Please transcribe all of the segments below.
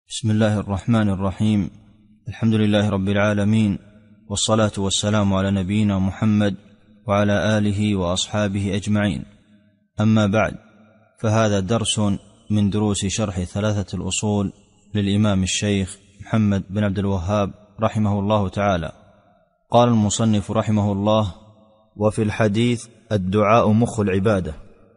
بسم الله الرحمن الرحيم. الحمد لله رب العالمين، والصلاة والسلام على نبينا محمد وعلى آله وأصحابه أجمعين. أما بعد، فهذا درس من دروس شرح ثلاثة الأصول للإمام الشيخ محمد بن عبد الوهاب رحمه الله تعالى. قال المصنف رحمه الله: وفي الحديث الدعاء مخ العبادة.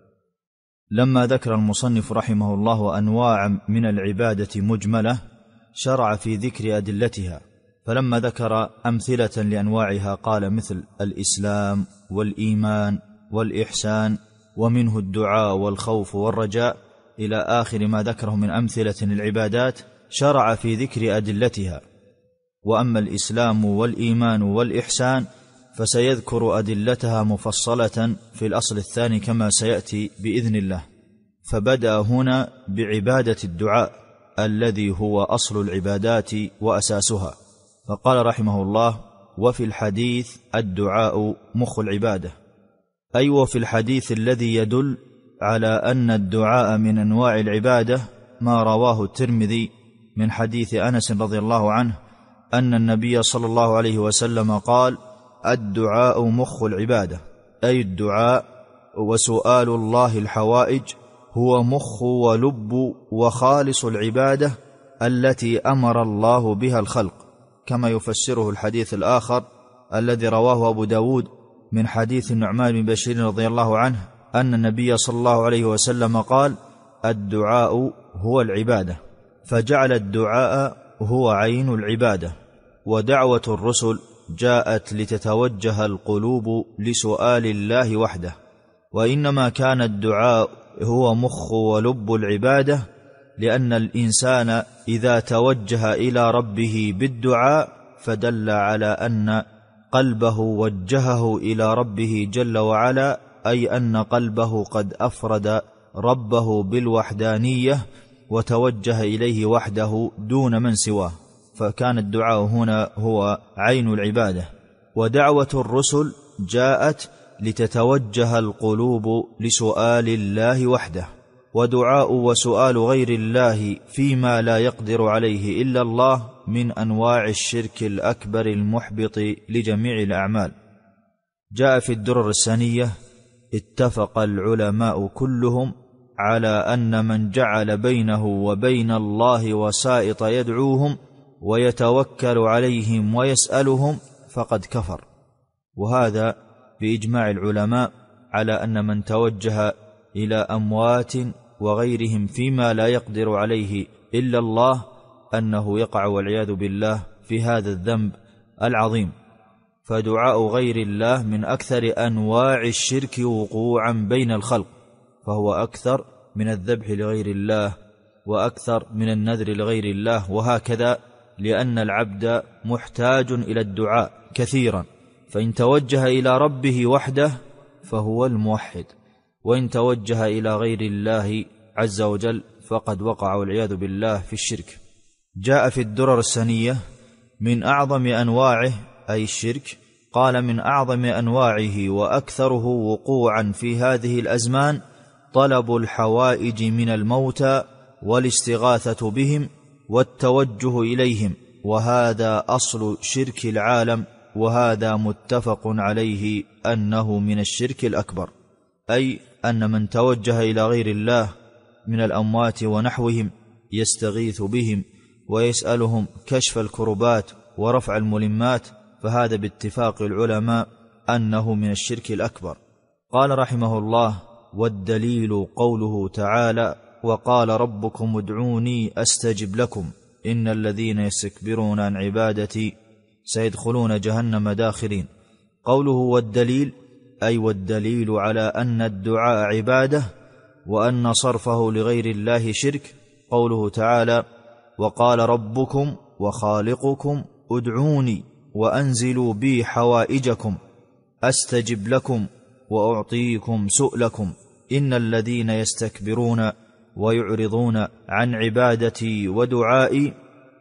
لما ذكر المصنف رحمه الله أنواع من العبادة مجملة، شرع في ذكر أدلتها، فلما ذكر أمثلة لأنواعها قال مثل الإسلام والإيمان والإحسان، ومنه الدعاء والخوف والرجاء، إلى آخر ما ذكره من أمثلة للعبادات، شرع في ذكر أدلتها. وأما الإسلام والإيمان والإحسان فسيذكر أدلتها مفصلة في الأصل الثاني كما سيأتي بإذن الله. فبدأ هنا بعبادة الدعاء الذي هو أصل العبادات وأساسها، فقال رحمه الله: وفي الحديث الدعاء مخ العبادة، أي وفي الحديث الذي يدل على أن الدعاء من أنواع العبادة ما رواه الترمذي من حديث أنس رضي الله عنه أن النبي صلى الله عليه وسلم قال: الدعاء مخ العبادة، أي الدعاء وسؤال الله الحوائج هو مخ ولب وخالص العبادة التي أمر الله بها الخلق، كما يفسره الحديث الآخر الذي رواه أبو داود من حديث النعمان بن بشير رضي الله عنه أن النبي صلى الله عليه وسلم قال: الدعاء هو العبادة، فجعل الدعاء هو عين العبادة. ودعوة الرسل جاءت لتتوجه القلوب لسؤال الله وحده، وإنما كان الدعاء هو مخ ولب العبادة، لأن الإنسان إذا توجه إلى ربه بالدعاء فدل على أن قلبه وجهه إلى ربه جل وعلا، أي أن قلبه قد أفرد ربه بالوحدانية وتوجه إليه وحده دون من سواه، فكان الدعاء هنا هو عين العبادة. ودعوة الرسل جاءت لتتوجه القلوب لسؤال الله وحده، ودعاء وسؤال غير الله فيما لا يقدر عليه إلا الله من أنواع الشرك الأكبر المحبط لجميع الأعمال. جاء في الدرر السنية: اتفق العلماء كلهم على أن من جعل بينه وبين الله وسائط يدعوهم ويتوكل عليهم ويسألهم فقد كفر. وهذا بإجماع العلماء على أن من توجه إلى أموات وغيرهم فيما لا يقدر عليه إلا الله أنه يقع والعياذ بالله في هذا الذنب العظيم. فدعاء غير الله من أكثر أنواع الشرك وقوعا بين الخلق، فهو أكثر من الذبح لغير الله وأكثر من النذر لغير الله، وهكذا، لأن العبد محتاج إلى الدعاء كثيرا، فإن توجه إلى ربه وحده فهو الموحد، وإن توجه إلى غير الله عز وجل فقد وقع والعياذ بالله في الشرك. جاء في الدرر السنية: من أعظم أنواعه، أي الشرك، قال: من أعظم أنواعه وأكثره وقوعا في هذه الأزمان طلب الحوائج من الموتى والاستغاثة بهم والتوجه إليهم، وهذا أصل شرك العالم، وهذا متفق عليه أنه من الشرك الأكبر، أي أن من توجه إلى غير الله من الأموات ونحوهم يستغيث بهم ويسألهم كشف الكربات ورفع الملمات، فهذا باتفاق العلماء أنه من الشرك الأكبر. قال رحمه الله: والدليل قوله تعالى: وقال ربكم ادعوني أستجب لكم إن الذين يستكبرون عن عبادتي سيدخلون جهنم داخرين. قوله والدليل، أي والدليل على أن الدعاء عبادة وأن صرفه لغير الله شرك. قوله تعالى: وقال ربكم وخالقكم ادعوني وأنزلوا بي حوائجكم أستجب لكم وأعطيكم سؤلكم إن الذين يستكبرون ويعرضون عن عبادتي ودعائي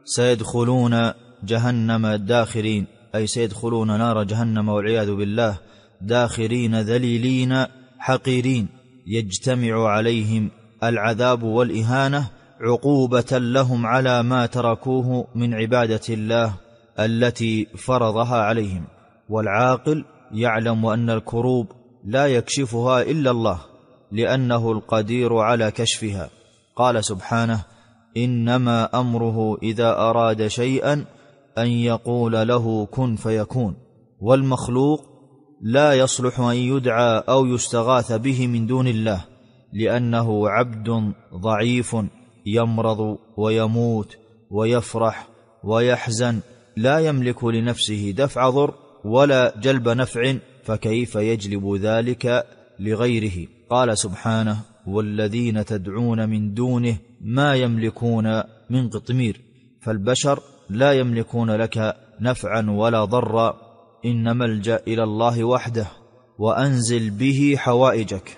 سيدخلون جهنم داخرين، أي سيدخلون نار جهنم والعياذ بالله داخرين ذليلين حقيرين، يجتمع عليهم العذاب والإهانة عقوبة لهم على ما تركوه من عبادة الله التي فرضها عليهم. والعاقل يعلم أن الكروب لا يكشفها إلا الله، لأنه القدير على كشفها. قال سبحانه: إنما أمره إذا أراد شيئا أن يقول له كن فيكون. والمخلوق لا يصلح أن يدعى أو يستغاث به من دون الله، لأنه عبد ضعيف يمرض ويموت ويفرح ويحزن، لا يملك لنفسه دفع ضر ولا جلب نفع، فكيف يجلب ذلك لغيره؟ قال سبحانه: والذين تدعون من دونه ما يملكون من قطمير. فالبشر لا يملكون لك نفعا ولا ضرا، إنما الجأ إلى الله وحده، وأنزل به حوائجك،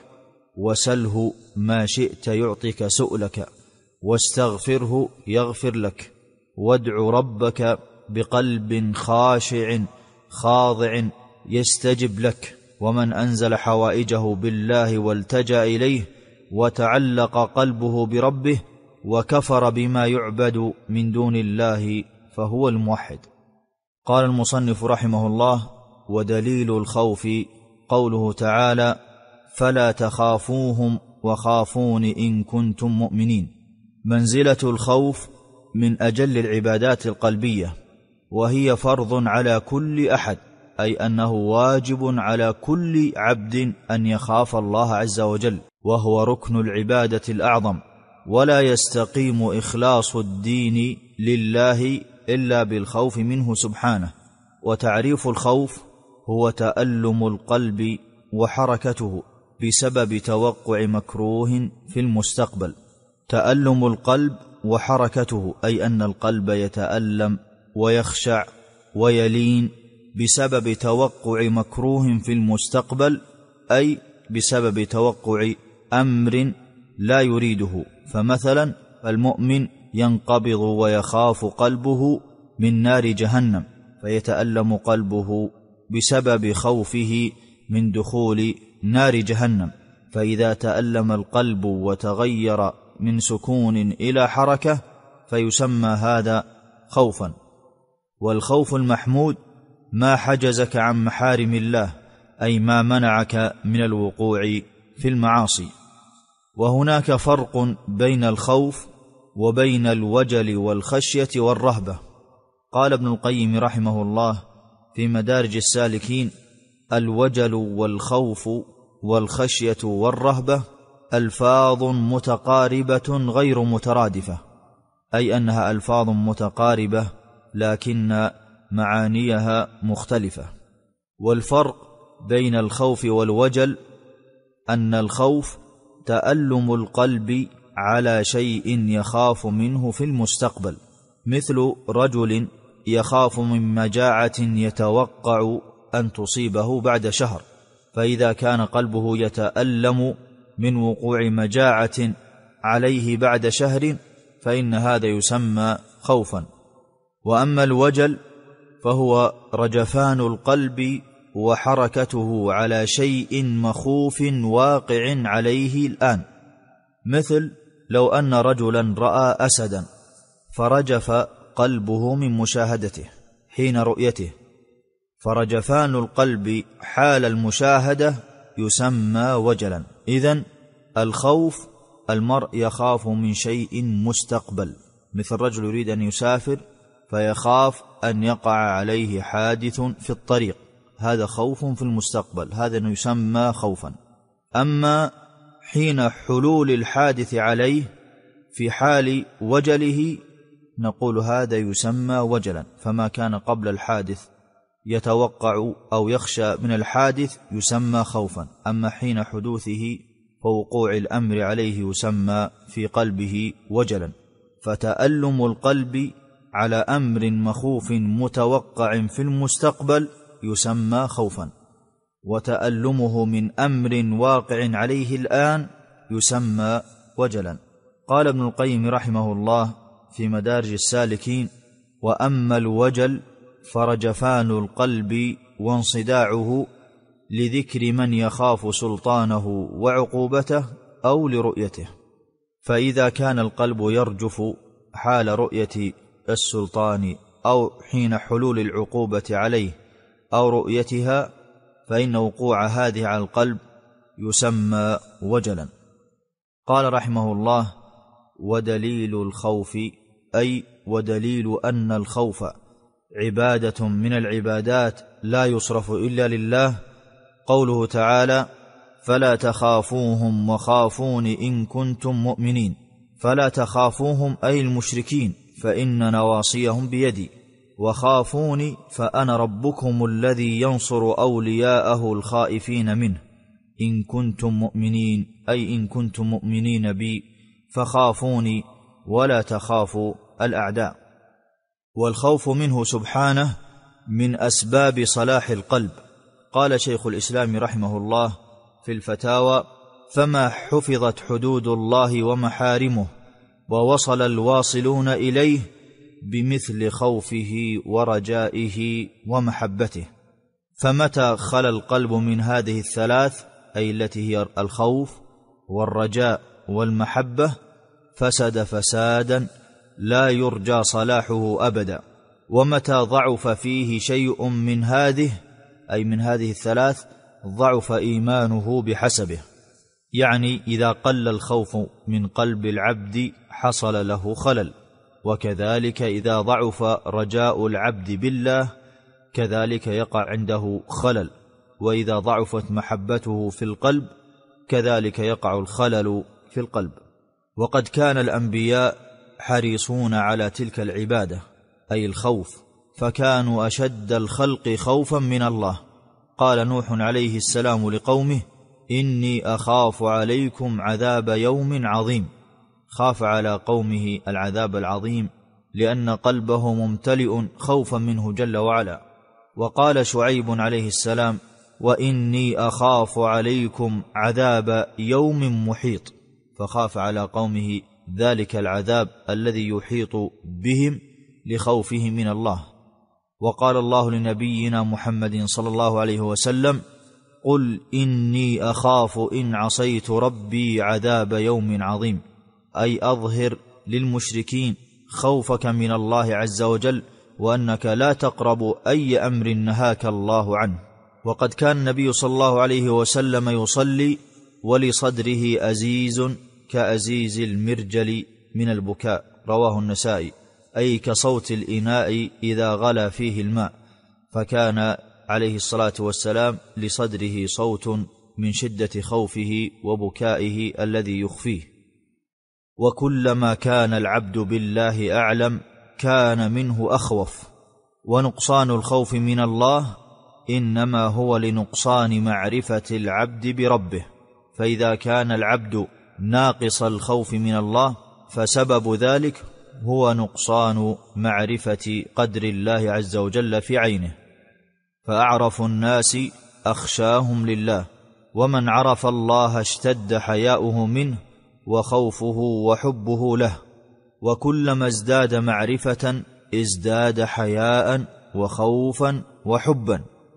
وسله ما شئت يعطيك سؤلك، واستغفره يغفر لك، وادع ربك بقلب خاشع خاضع يستجب لك. ومن أنزل حوائجه بالله والتجأ إليه وتعلق قلبه بربه وكفر بما يعبد من دون الله فهو الموحد. قال المصنف رحمه الله: ودليل الخوف قوله تعالى: فلا تخافوهم وخافون إن كنتم مؤمنين. منزلة الخوف من أجل العبادات القلبية، وهي فرض على كل أحد، أي أنه واجب على كل عبد أن يخاف الله عز وجل، وهو ركن العبادة الأعظم، ولا يستقيم إخلاص الدين لله إلا بالخوف منه سبحانه. وتعريف الخوف هو تألم القلب وحركته بسبب توقع مكروه في المستقبل. تألم القلب وحركته أي أن القلب يتألم ويخشع ويلين بسبب توقع مكروه في المستقبل، أي بسبب توقع أمر لا يريده. فمثلا المؤمن ينقبض ويخاف قلبه من نار جهنم، فيتألم قلبه بسبب خوفه من دخول نار جهنم. فإذا تألم القلب وتغير من سكون إلى حركة فيسمى هذا خوفا. والخوف المحمود ما حجزك عن محارم الله، أي ما منعك من الوقوع في المعاصي. وهناك فرق بين الخوف وبين الوجل والخشية والرهبة. قال ابن القيم رحمه الله في مدارج السالكين: الوجل والخوف والخشية والرهبة ألفاظ متقاربة غير مترادفة، أي أنها ألفاظ متقاربة لكن معانيها مختلفة. والفرق بين الخوف والوجل أن الخوف تألم القلب على شيء يخاف منه في المستقبل، مثل رجل يخاف من مجاعة يتوقع أن تصيبه بعد شهر، فإذا كان قلبه يتألم من وقوع مجاعة عليه بعد شهر فإن هذا يسمى خوفا. وأما الوجل فهو رجفان القلب وحركته على شيء مخوف واقع عليه الآن، مثل لو أن رجلا رأى أسدا فرجف قلبه من مشاهدته حين رؤيته، فرجفان القلب حال المشاهدة يسمى وجلا. إذن الخوف المرء يخاف من شيء مستقبل، مثل رجل يريد أن يسافر فيخاف أن يقع عليه حادث في الطريق، هذا خوف في المستقبل، هذا يسمى خوفا. أما حين حلول الحادث عليه في حال وجله نقول هذا يسمى وجلا، فما كان قبل الحادث يتوقع أو يخشى من الحادث يسمى خوفا، أما حين حدوثه فوقوع الأمر عليه يسمى في قلبه وجلا. فتألم القلب على أمر مخوف متوقع في المستقبل يسمى خوفا، وتألمه من أمر واقع عليه الآن يسمى وجلا. قال ابن القيم رحمه الله في مدارج السالكين: وأما الوجل فرجفان القلب وانصداعه لذكر من يخاف سلطانه وعقوبته أو لرؤيته. فإذا كان القلب يرجف حال رؤية السلطان أو حين حلول العقوبة عليه أو رؤيتها، فإن وقوع هذه على القلب يسمى وجلا. قال رحمه الله: ودليل الخوف، أي ودليل أن الخوف عبادة من العبادات لا يصرف إلا لله، قوله تعالى: فلا تخافوهم وخافون إن كنتم مؤمنين. فلا تخافوهم أي المشركين، فإن نواصيهم بيدي، وخافوني فأنا ربكم الذي ينصر أولياءه الخائفين منه، إن كنتم مؤمنين، أي إن كنتم مؤمنين بي فخافوني ولا تخافوا الأعداء. والخوف منه سبحانه من أسباب صلاح القلب. قال شيخ الإسلام رحمه الله في الفتاوى: فما حفظت حدود الله ومحارمه ووصل الواصلون إليه بمثل خوفه ورجائه ومحبته. فمتى خلا القلب من هذه الثلاث، أي التي هي الخوف والرجاء والمحبة، فسد فسادا لا يرجى صلاحه أبدا. ومتى ضعف فيه شيء من هذه، أي من هذه الثلاث، ضعف إيمانه بحسبه. يعني إذا قل الخوف من قلب العبد حصل له خلل، وكذلك إذا ضعف رجاء العبد بالله كذلك يقع عنده خلل، وإذا ضعفت محبته في القلب كذلك يقع الخلل في القلب. وقد كان الأنبياء حريصون على تلك العبادة، أي الخوف، فكانوا أشد الخلق خوفا من الله. قال نوح عليه السلام لقومه: إني أخاف عليكم عذاب يوم عظيم. خاف على قومه العذاب العظيم لأن قلبه ممتلئ خوفا منه جل وعلا. وقال شعيب عليه السلام: وإني أخاف عليكم عذاب يوم محيط، فخاف على قومه ذلك العذاب الذي يحيط بهم لخوفه من الله. وقال الله لنبينا محمد صلى الله عليه وسلم: قل إني أخاف إن عصيت ربي عذاب يوم عظيم، أي أظهر للمشركين خوفك من الله عز وجل، وأنك لا تقرب أي أمر نهاك الله عنه. وقد كان النبي صلى الله عليه وسلم يصلي ولصدره أزيز كأزيز المرجل من البكاء، رواه النسائي، أي كصوت الإناء إذا غلى فيه الماء، فكان عليه الصلاة والسلام لصدره صوت من شدة خوفه وبكائه الذي يخفيه. وكلما كان العبد بالله أعلم كان منه أخوف. ونقصان الخوف من الله إنما هو لنقصان معرفة العبد بربه، فإذا كان العبد ناقص الخوف من الله فسبب ذلك هو نقصان معرفة قدر الله عز وجل في عينه. فأعرف الناس أخشاهم لله، ومن عرف الله اشتد حياؤه منه وخوفه وحبه له، وكلما ازداد معرفة ازداد حياء وخوفا وحبا،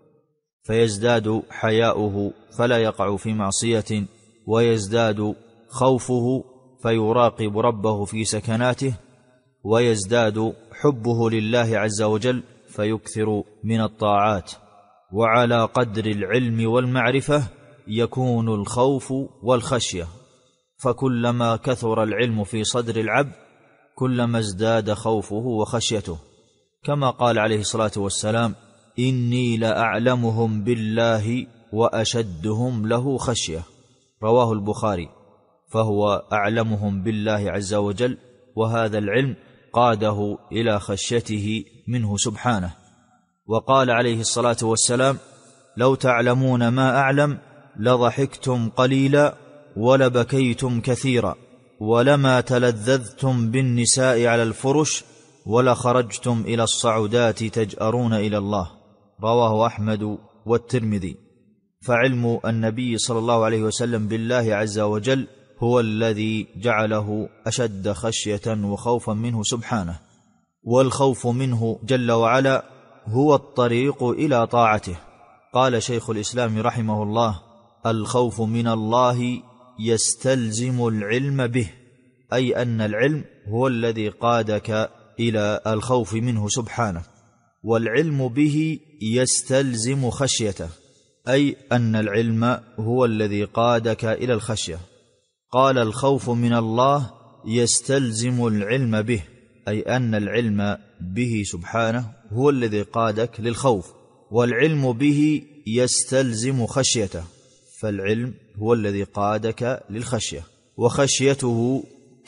فيزداد حياؤه فلا يقع في معصية، ويزداد خوفه فيراقب ربه في سكناته، ويزداد حبه لله عز وجل فيكثر من الطاعات. وعلى قدر العلم والمعرفة يكون الخوف والخشية، فكلما كثر العلم في صدر العبد كلما ازداد خوفه وخشيته، كما قال عليه الصلاة والسلام: إني لأعلمهم بالله وأشدهم له خشية، رواه البخاري. فهو أعلمهم بالله عز وجل، وهذا العلم قاده إلى خشيته منه سبحانه. وقال عليه الصلاة والسلام: لو تعلمون ما أعلم لضحكتم قليلا ولبكيتم كثيرا، ولما تلذذتم بالنساء على الفرش، ولخرجتم إلى الصعودات تجأرون إلى الله، رواه أحمد والترمذي. فعلم النبي صلى الله عليه وسلم بالله عز وجل هو الذي جعله أشد خشية وخوفا منه سبحانه. والخوف منه جل وعلا هو الطريق إلى طاعته. قال شيخ الإسلام رحمه الله: الخوف من الله يستلزم العلم به، أي أن العلم هو الذي قادك إلى الخوف منه سبحانه، والعلم به يستلزم خشيته، أي أن العلم هو الذي قادك إلى الخشية. قال الخوف من الله يستلزم العلم به، أي أن العلم به سبحانه هو الذي قادك للخوف، والعلم به يستلزم خشيته، فالعلم هو الذي قادك للخشية، وخشيته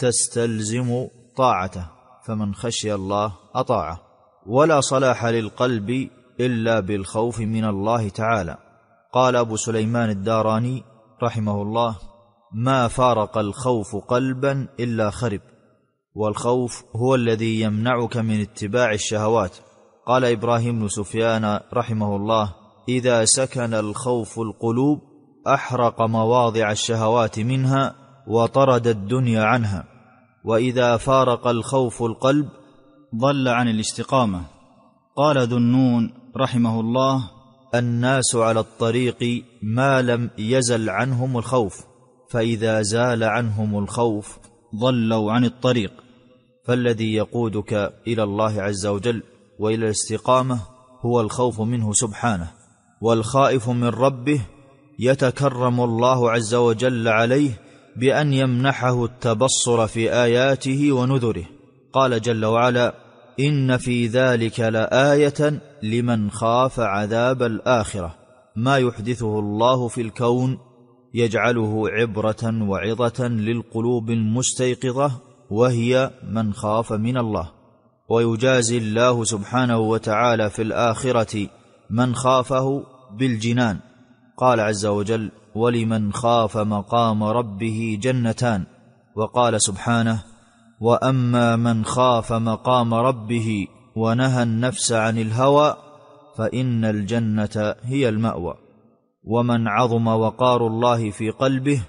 تستلزم طاعته، فمن خشي الله أطاعه. ولا صلاح للقلب إلا بالخوف من الله تعالى. قال أبو سليمان الداراني رحمه الله: ما فارق الخوف قلبا إلا خرب، والخوف هو الذي يمنعك من اتباع الشهوات. قال إبراهيم بن سفيان رحمه الله: إذا سكن الخوف القلوب أحرق مواضع الشهوات منها وطرد الدنيا عنها، وإذا فارق الخوف القلب ضل عن الاستقامة. قال ذو النون رحمه الله: الناس على الطريق ما لم يزل عنهم الخوف، فإذا زال عنهم الخوف ضلوا عن الطريق. فالذي يقودك إلى الله عز وجل وإلى الاستقامة هو الخوف منه سبحانه، والخائف من ربه يتكرم الله عز وجل عليه بأن يمنحه التبصر في آياته ونذره. قال جل وعلا: إن في ذلك لآية لمن خاف عذاب الآخرة. ما يحدثه الله في الكون يجعله عبرة وعظة للقلوب المستيقظة، وهي من خاف من الله. ويجازي الله سبحانه وتعالى في الآخرة من خافه بالجنان. قال عز وجل: ولمن خاف مقام ربه جنتان. وقال سبحانه: وأما من خاف مقام ربه ونهى النفس عن الهوى فإن الجنة هي المأوى. ومن عظم وقار الله في قلبه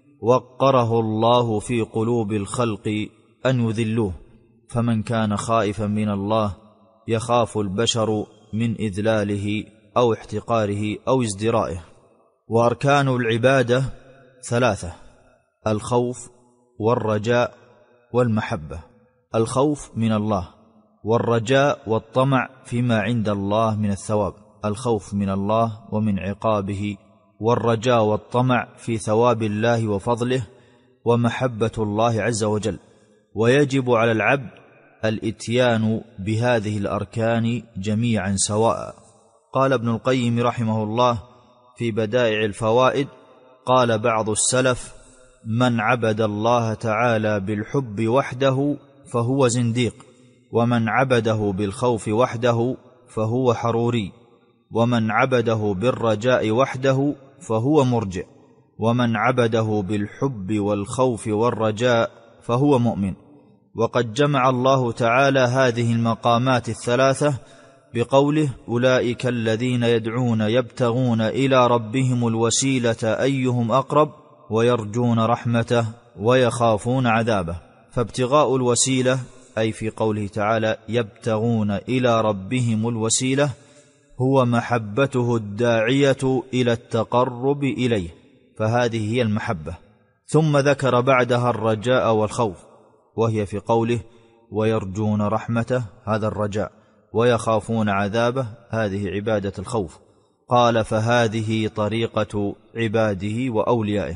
وقره الله في قلوب الخلق أن يذلوه. فمن كان خائفا من الله يخاف البشر من إذلاله أو احتقاره أو ازدرائه. وأركان العبادة ثلاثة: الخوف والرجاء والمحبة. الخوف من الله، والرجاء والطمع فيما عند الله من الثواب. الخوف من الله ومن عقابه، والرجاء والطمع في ثواب الله وفضله، ومحبة الله عز وجل. ويجب على العبد الإتيان بهذه الأركان جميعا سواء. قال ابن القيم رحمه الله في بدائع الفوائد: قال بعض السلف: من عبد الله تعالى بالحب وحده فهو زنديق، ومن عبده بالخوف وحده فهو حروري، ومن عبده بالرجاء وحده فهو مرجئ، ومن عبده بالحب والخوف والرجاء فهو مؤمن. وقد جمع الله تعالى هذه المقامات الثلاثة بقوله: أولئك الذين يدعون يبتغون إلى ربهم الوسيلة أيهم أقرب ويرجون رحمته ويخافون عذابه. فابتغاء الوسيلة أي في قوله تعالى يبتغون إلى ربهم الوسيلة هو محبته الداعية إلى التقرب إليه، فهذه هي المحبة. ثم ذكر بعدها الرجاء والخوف، وهي في قوله ويرجون رحمته، هذا الرجاء، ويخافون عذابه، هذه عبادة الخوف. قال: فهذه طريقة عباده وأوليائه.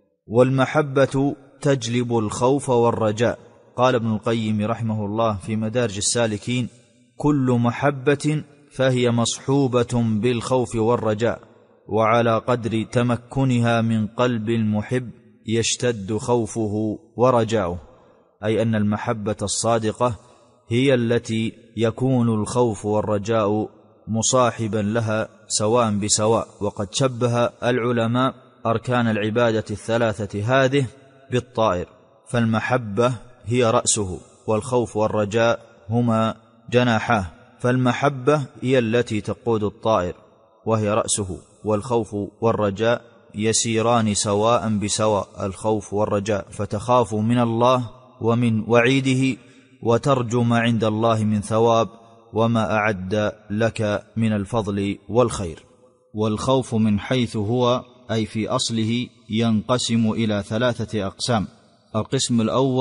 والمحبة تجلب الخوف والرجاء. قال ابن القيم رحمه الله في مدارج السالكين: كل محبة فهي مصحوبة بالخوف والرجاء، وعلى قدر تمكنها من قلب المحب يشتد خوفه ورجاؤه. أي أن المحبة الصادقة هي التي يكون الخوف والرجاء مصاحبا لها سواء بسواء. وقد شبه العلماء أركان العبادة الثلاثة هذه بالطائر، فالمحبة هي رأسه، والخوف والرجاء هما جناحاه. فالمحبة هي التي تقود الطائر وهي رأسه، والخوف والرجاء يسيران سواء بسواء، الخوف والرجاء، فتخاف من الله ومن وعيده، وترجو ما عند الله من ثواب وما أعد لك من الفضل والخير. والخوف من حيث هو أي في أصله ينقسم إلى ثلاثة أقسام. القسم الأول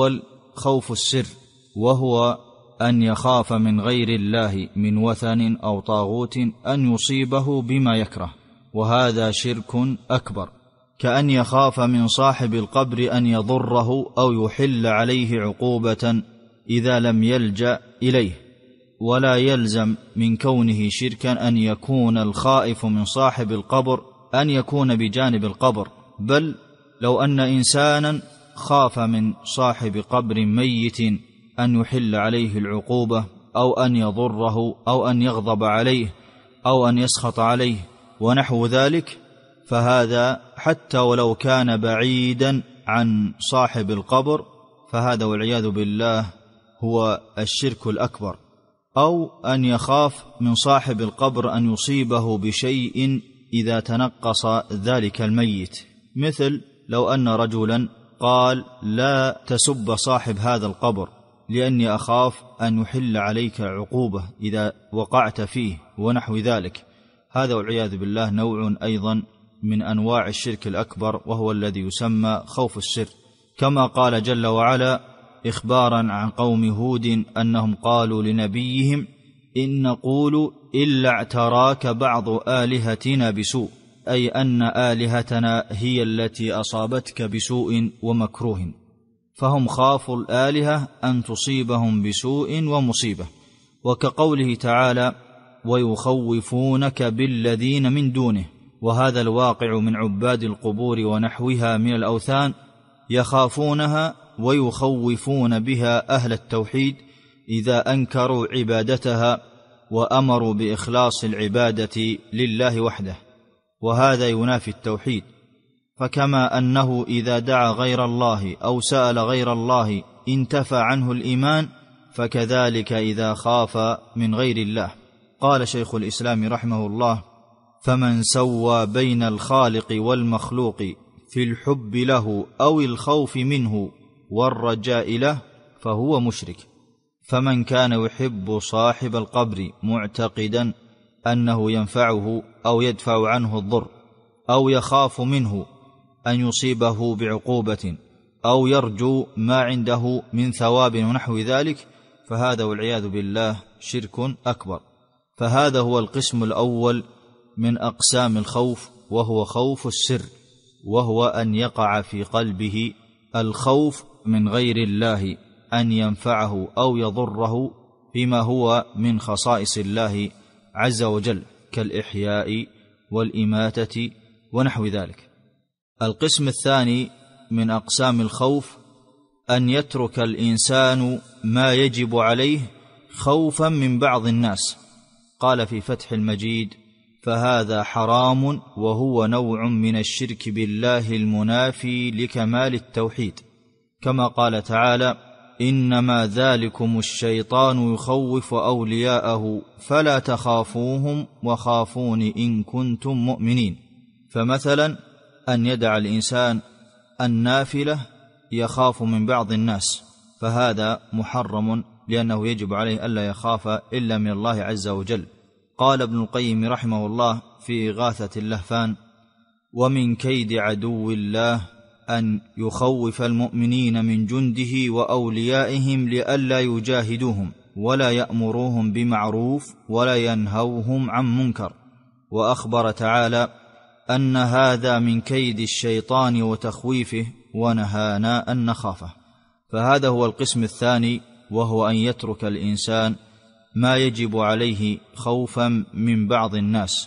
خوف السر، وهو أن يخاف من غير الله من وثن أو طاغوت أن يصيبه بما يكره، وهذا شرك أكبر، كأن يخاف من صاحب القبر أن يضره أو يحل عليه عقوبة إذا لم يلجأ إليه. ولا يلزم من كونه شركا أن يكون الخائف من صاحب القبر أن يكون بجانب القبر، بل لو أن إنسانا خاف من صاحب قبر ميت أن يحل عليه العقوبة أو أن يضره أو أن يغضب عليه أو أن يسخط عليه ونحو ذلك، فهذا حتى ولو كان بعيدا عن صاحب القبر فهذا والعياذ بالله هو الشرك الأكبر. أو أن يخاف من صاحب القبر أن يصيبه بشيء إذا تنقص ذلك الميت، مثل لو أن رجلا قال لا تسب صاحب هذا القبر لأني أخاف أن يحل عليك عقوبة إذا وقعت فيه ونحو ذلك، هذا والعياذ بالله نوع أيضا من أنواع الشرك الأكبر، وهو الذي يسمى خوف السر. كما قال جل وعلا إخبارا عن قوم هود أنهم قالوا لنبيهم إن نقول إلا اعتراك بعض آلهتنا بسوء، أي أن آلهتنا هي التي أصابتك بسوء ومكروه، فهم خافوا الآلهة أن تصيبهم بسوء ومصيبة. وكقوله تعالى ويخوفونك بالذين من دونه، وهذا الواقع من عباد القبور ونحوها من الأوثان، يخافونها ويخوفون بها أهل التوحيد إذا أنكروا عبادتها وأمروا بإخلاص العبادة لله وحده، وهذا ينافي التوحيد. فكما أنه إذا دعا غير الله أو سأل غير الله انتفى عنه الإيمان، فكذلك إذا خاف من غير الله. قال شيخ الإسلام رحمه الله فمن سوى بين الخالق والمخلوق في الحب له أو الخوف منه والرجاء له فهو مشرك. فمن كان يحب صاحب القبر معتقدا أنه ينفعه أو يدفع عنه الضر أو يخاف منه أن يصيبه بعقوبة أو يرجو ما عنده من ثواب ونحو ذلك، فهذا والعياذ بالله شرك أكبر. فهذا هو القسم الأول من أقسام الخوف، وهو خوف السر، وهو أن يقع في قلبه الخوف من غير الله أن ينفعه أو يضره بما هو من خصائص الله عز وجل كالإحياء والإماتة ونحو ذلك. القسم الثاني من أقسام الخوف أن يترك الإنسان ما يجب عليه خوفا من بعض الناس. قال في فتح المجيد فهذا حرام وهو نوع من الشرك بالله المنافي لكمال التوحيد، كما قال تعالى إنما ذلكم الشيطان يخوف أولياءه فلا تخافوهم وخافون إن كنتم مؤمنين. فمثلا أن يدع الإنسان النافلة يخاف من بعض الناس، فهذا محرم لأنه يجب عليه ألا يخاف إلا من الله عز وجل. قال ابن القيم رحمه الله في إغاثة اللهفان ومن كيد عدو الله أن يخوف المؤمنين من جنده وأوليائهم لئلا يجاهدوهم ولا يأمروهم بمعروف ولا ينهوهم عن منكر. وأخبر تعالى أن هذا من كيد الشيطان وتخويفه ونهانا أن نخافه. فهذا هو القسم الثاني، وهو أن يترك الإنسان ما يجب عليه خوفا من بعض الناس.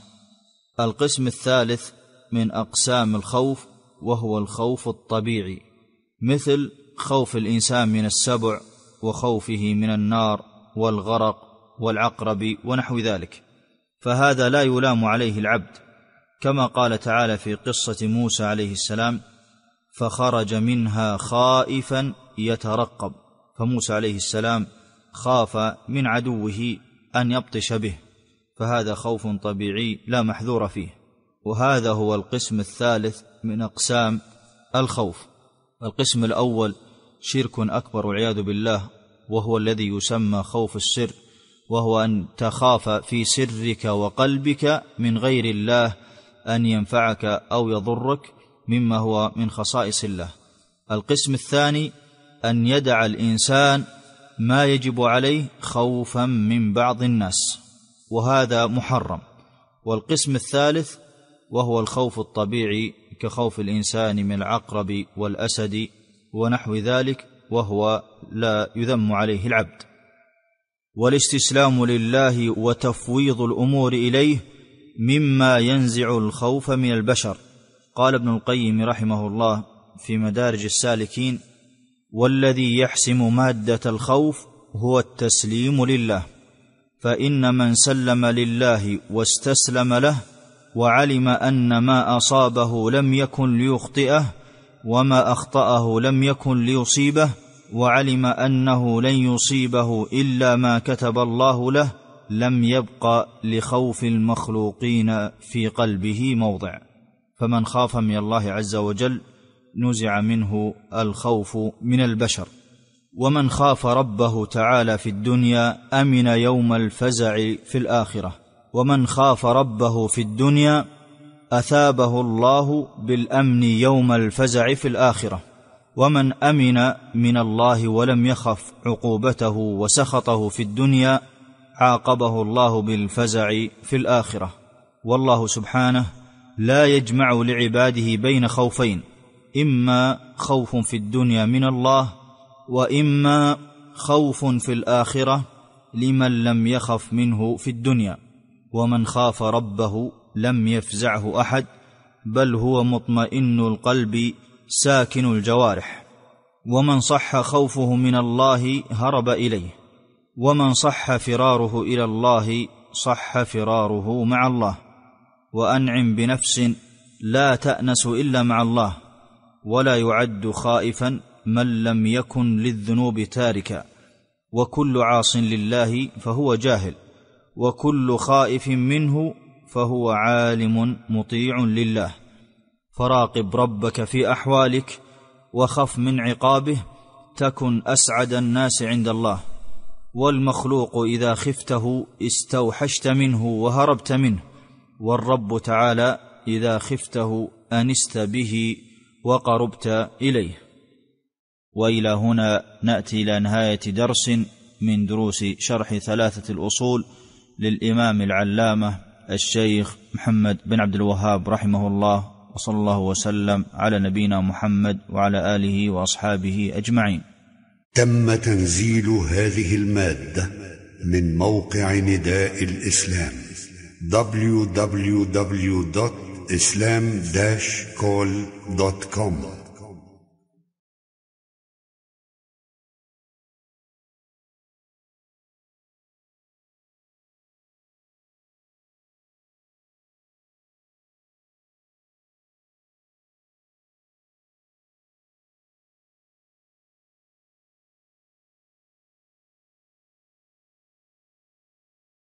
القسم الثالث من أقسام الخوف وهو الخوف الطبيعي، مثل خوف الإنسان من السبع وخوفه من النار والغرق والعقرب ونحو ذلك، فهذا لا يلام عليه العبد، كما قال تعالى في قصة موسى عليه السلام فخرج منها خائفا يترقب، فموسى عليه السلام خاف من عدوه أن يبطش به، فهذا خوف طبيعي لا محذور فيه. وهذا هو القسم الثالث من أقسام الخوف. القسم الأول شرك أكبر والعياذ بالله، وهو الذي يسمى خوف السر، وهو أن تخاف في سرك وقلبك من غير الله أن ينفعك أو يضرك مما هو من خصائص الله. القسم الثاني أن يدع الإنسان ما يجب عليه خوفا من بعض الناس، وهذا محرم. والقسم الثالث وهو الخوف الطبيعي كخوف الإنسان من العقرب والأسد ونحو ذلك، وهو لا يذم عليه العبد. والاستسلام لله وتفويض الأمور إليه مما ينزع الخوف من البشر. قال ابن القيم رحمه الله في مدارج السالكين: والذي يحسم مادة الخوف هو التسليم لله، فإن من سلم لله واستسلم له وعلم أن ما أصابه لم يكن ليخطئه وما أخطأه لم يكن ليصيبه، وعلم أنه لن يصيبه إلا ما كتب الله له، لم يبق لخوف المخلوقين في قلبه موضع. فمن خاف من الله عز وجل نزع منه الخوف من البشر. ومن خاف ربه تعالى في الدنيا أمن يوم الفزع في الآخرة، ومن خاف ربه في الدنيا أثابه الله بالأمن يوم الفزع في الآخرة. ومن أمن من الله ولم يخف عقوبته وسخطه في الدنيا عاقبه الله بالفزع في الآخرة. والله سبحانه لا يجمع لعباده بين خوفين: إما خوف في الدنيا من الله، وإما خوف في الآخرة لمن لم يخف منه في الدنيا. ومن خاف ربه لم يفزعه أحد، بل هو مطمئن القلب ساكن الجوارح. ومن صح خوفه من الله هرب إليه، ومن صح فراره إلى الله صح فراره مع الله. وأنعم بنفس لا تأنس إلا مع الله، ولا يعد خائفا من لم يكن للذنوب تاركا. وكل عاص لله فهو جاهل، وكل خائف منه فهو عالم مطيع لله. فراقب ربك في أحوالك وخف من عقابه، تكن أسعد الناس عند الله. والمخلوق إذا خفته استوحشت منه وهربت منه، والرب تعالى إذا خفته أنست به وقربت إليه. وإلى هنا نأتي إلى نهاية درس من دروس شرح ثلاثة الأصول للإمام العلامة الشيخ محمد بن عبد الوهاب رحمه الله، وصلى الله وسلم على نبينا محمد وعلى آله وأصحابه أجمعين. تم تنزيل هذه المادة من موقع نداء الإسلام www.islam-call.com